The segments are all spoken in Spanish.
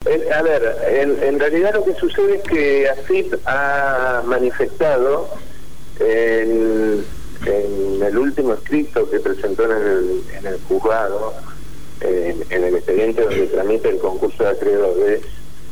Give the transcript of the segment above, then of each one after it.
A ver, en realidad lo que sucede es que AFIP ha manifestado en el último escrito que presentó en el juzgado, en el expediente donde tramita el concurso de acreedores,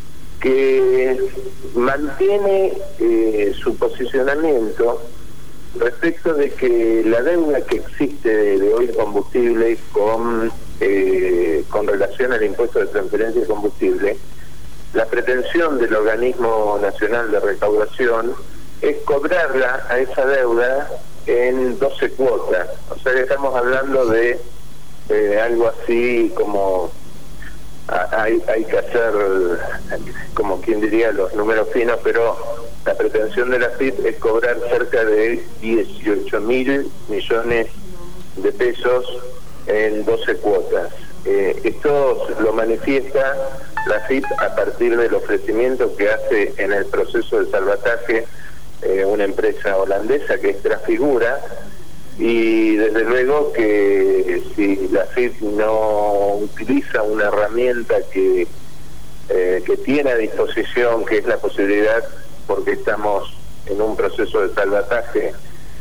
que mantiene su posicionamiento respecto de que la deuda que existe de hoy combustible con relación al impuesto de transferencia de combustible, la pretensión del Organismo Nacional de Recaudación es cobrarla a esa deuda en 12 cuotas. O sea que estamos hablando de algo así como hay que hacer, como quien diría, los números finos, pero la pretensión de la AFIP es cobrar cerca de 18.000 millones de pesos en 12 cuotas. Esto lo manifiesta la AFIP a partir del ofrecimiento que hace en el proceso de salvataje una empresa holandesa que es Trafigura, y desde luego que si la AFIP no utiliza una herramienta que tiene a disposición, que es la posibilidad, porque estamos en un proceso de salvataje,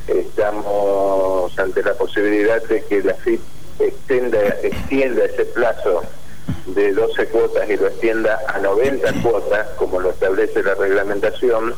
estamos ante la posibilidad de que la AFIP extienda ese plazo de 12 cuotas y lo extienda a 90 cuotas, como lo establece la reglamentación.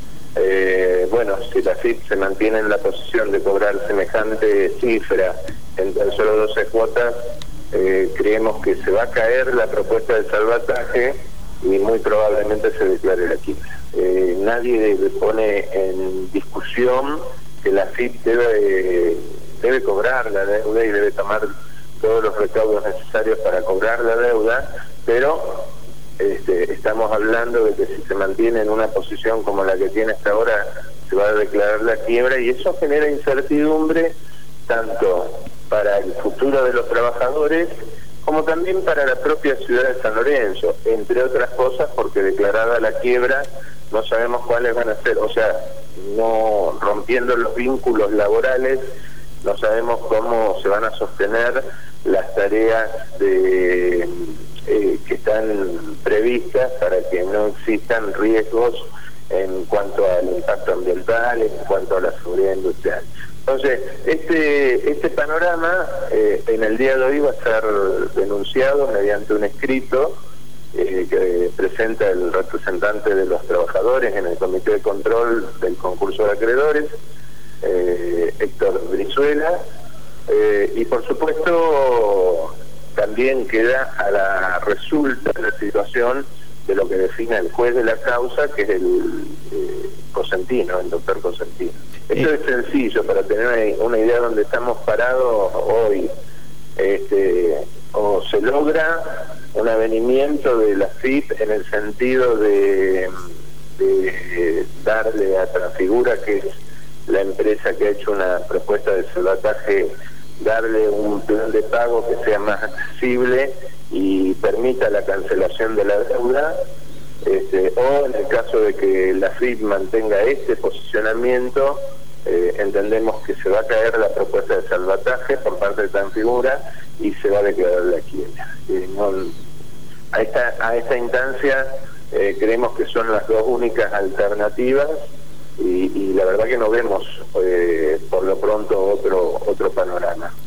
Bueno, si la AFIP se mantiene en la posición de cobrar semejante cifra en tan solo 12 cuotas, creemos que se va a caer la propuesta de salvataje y muy probablemente se declare la quiebra. Nadie pone en discusión que la AFIP debe cobrar la deuda y debe tomar todos los recaudos necesarios para cobrar la deuda, pero estamos hablando de que si se mantiene en una posición como la que tiene hasta ahora, se va a declarar la quiebra, y eso genera incertidumbre tanto para el futuro de los trabajadores como también para la propia ciudad de San Lorenzo, entre otras cosas porque declarada la quiebra no sabemos cuáles van a ser, o sea, no rompiendo los vínculos laborales, no sabemos cómo se van a sostener las tareas que están previstas para que no existan riesgos en cuanto al impacto ambiental, en cuanto a la seguridad industrial. Entonces, este panorama en el día de hoy va a ser denunciado mediante un escrito que presenta el representante de los trabajadores en el Comité de Control del Concurso de Acreedores, Héctor Brizuela, y por supuesto también queda a la resulta de la situación de lo que define el juez de la causa, que es el Cosentino, el doctor Cosentino. Esto es sencillo para tener una idea de dónde estamos parados hoy. O se logra un avenimiento de la AFIP en el sentido de darle a Trafigura, que es la empresa que ha hecho una propuesta de salvataje, darle un plan de pago que sea más accesible y permita la cancelación de la deuda, o en el caso de que la AFIP mantenga este posicionamiento, entendemos que se va a caer la propuesta de salvataje por parte de Trafigura y se va a declarar la quiebra. A esta instancia creemos que son las dos únicas alternativas y la verdad que no vemos por lo pronto otro panorama.